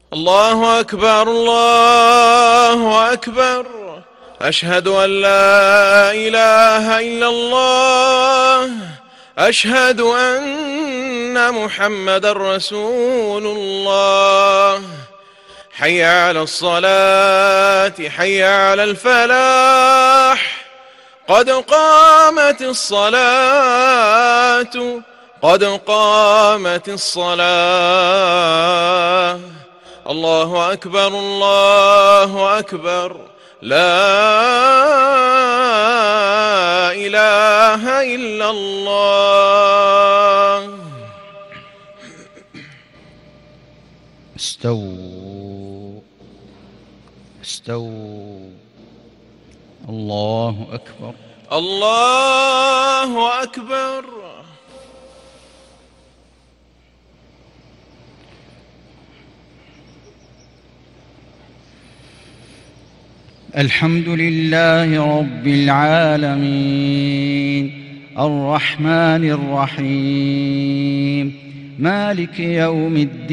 الله أكبر الله أكبر. أشهد أن لا إله إلا الله. أشهد أن محمدا رسول الله. حي على الصلاة حي على الفلاح. قد قامت الصلاة قد قامت الصلاة. الله أكبر الله أكبر. لا إله إلا الله. استووا استووا. الله أكبر الله أكبر. الحمد لله رب العالمين الرحمن الرحيم مالك يوم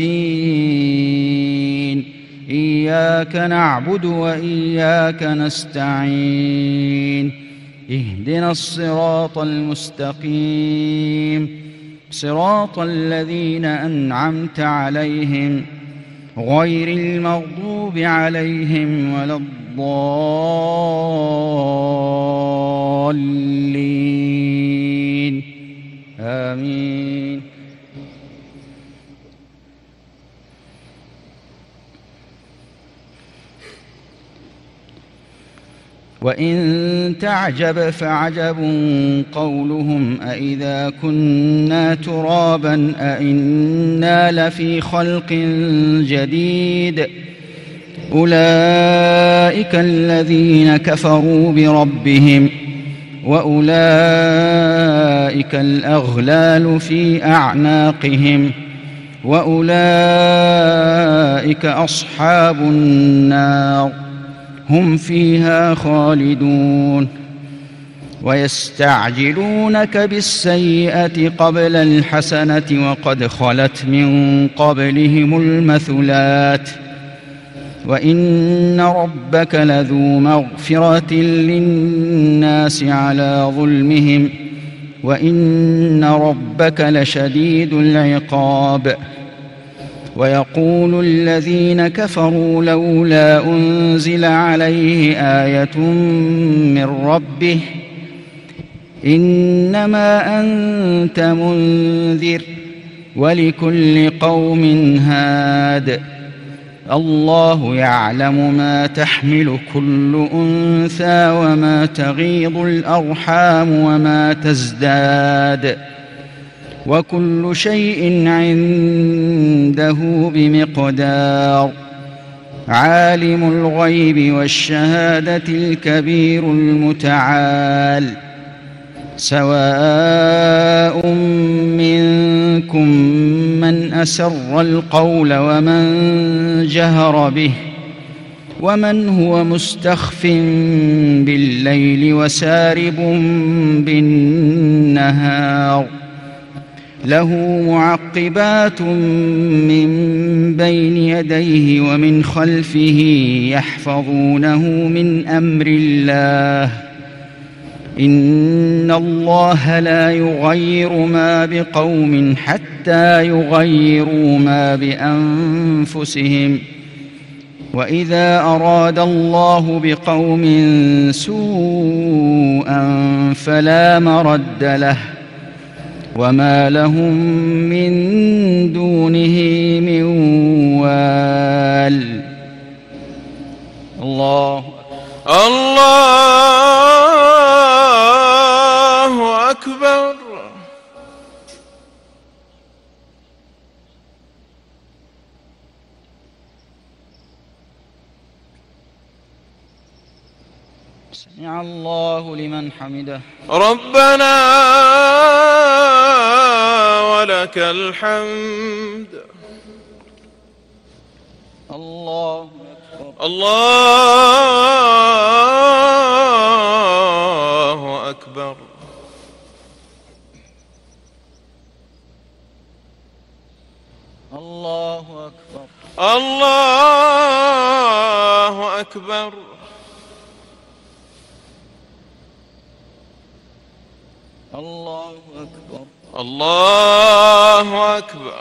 الدين. إياك نعبد وإياك نستعين. اهدنا الصراط المستقيم صراط الذين أنعمت عليهم غير المغضوب عليهم ولا الضالين. آمين. وإن تعجب فعجب قولهم أإذا كنا ترابا أإنا لفي خلق جديد. أولئك الذين كفروا بربهم وأولئك الأغلال في أعناقهم وأولئك أصحاب النار هم فيها خالدون. ويستعجلونك بالسيئة قبل الحسنة وقد خلت من قبلهم المثلات وإن ربك لذو مغفرة للناس على ظلمهم وإن ربك لشديد العقاب. ويقول الذين كفروا لولا أنزل عليه آية من ربه إنما أنت منذر ولكل قوم هاد. الله يعلم ما تحمل كل أنثى وما تغيض الأرحام وما تزداد وكل شيء عنده بمقدار. عالم الغيب والشهادة الكبير المتعال. سواء منكم من أسر القول ومن جهر به ومن هو مستخف بالليل وسارب بالنهار. له معقبات من بين يديه ومن خلفه يحفظونه من أمر الله. إن الله لا يغير ما بقوم حتى يغيروا ما بأنفسهم. وإذا أراد الله بقوم سوءا فلا مرد له وما لهم من دونه من وال. الله أكبر. سمع الله لمن حمده. ربنا ولك الحمد. الله أكبر. الله أكبر. الله أكبر. الله أكبر. الله أكبر. الله أكبر.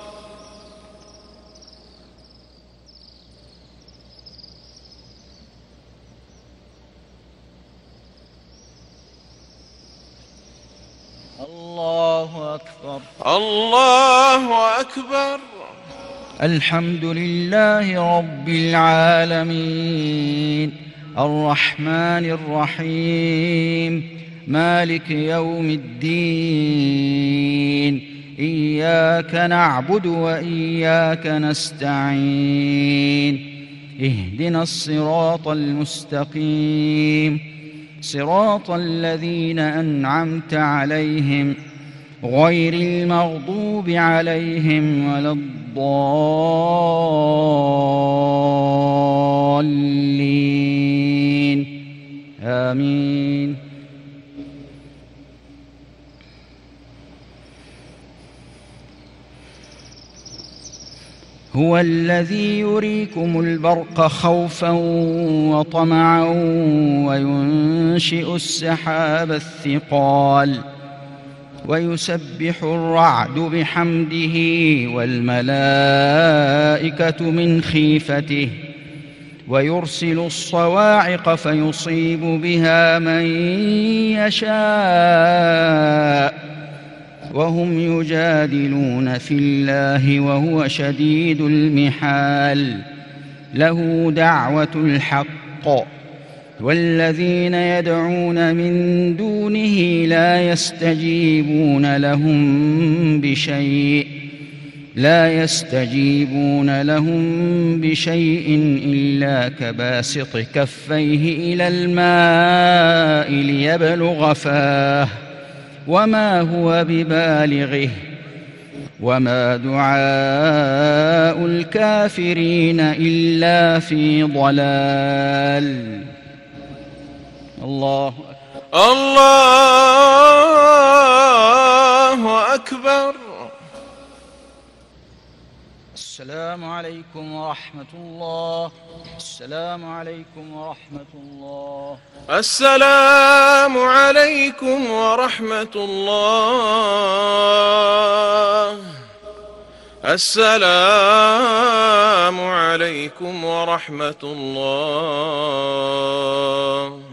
الله أكبر. الله أكبر. الحمد لله رب العالمين الرحمن الرحيم مالك يوم الدين إياك نعبد وإياك نستعين اهدنا الصراط المستقيم صراط الذين أنعمت عليهم غير المغضوب عليهم ولا الضالين آمين. هو الذي يريكم البرق خوفا وطمعا وينشئ السحاب الثقال ويسبح الرعد بحمده والملائكة من خيفته ويرسل الصواعق فيصيب بها من يشاء وهم يجادلون في الله وهو شديد المحال له دعوة الحق والذين يدعون من دونه لا يستجيبون لهم بشيء إلا كباسط كفيه إلى الماء ليبلغ فاه وما هو ببالغه وما دعاء الكافرين إلا في ضلال. الله أكبر. الله أكبر. السلام عليكم ورحمة الله. السلام عليكم ورحمة الله. السلام عليكم ورحمة الله. السلام عليكم ورحمة الله.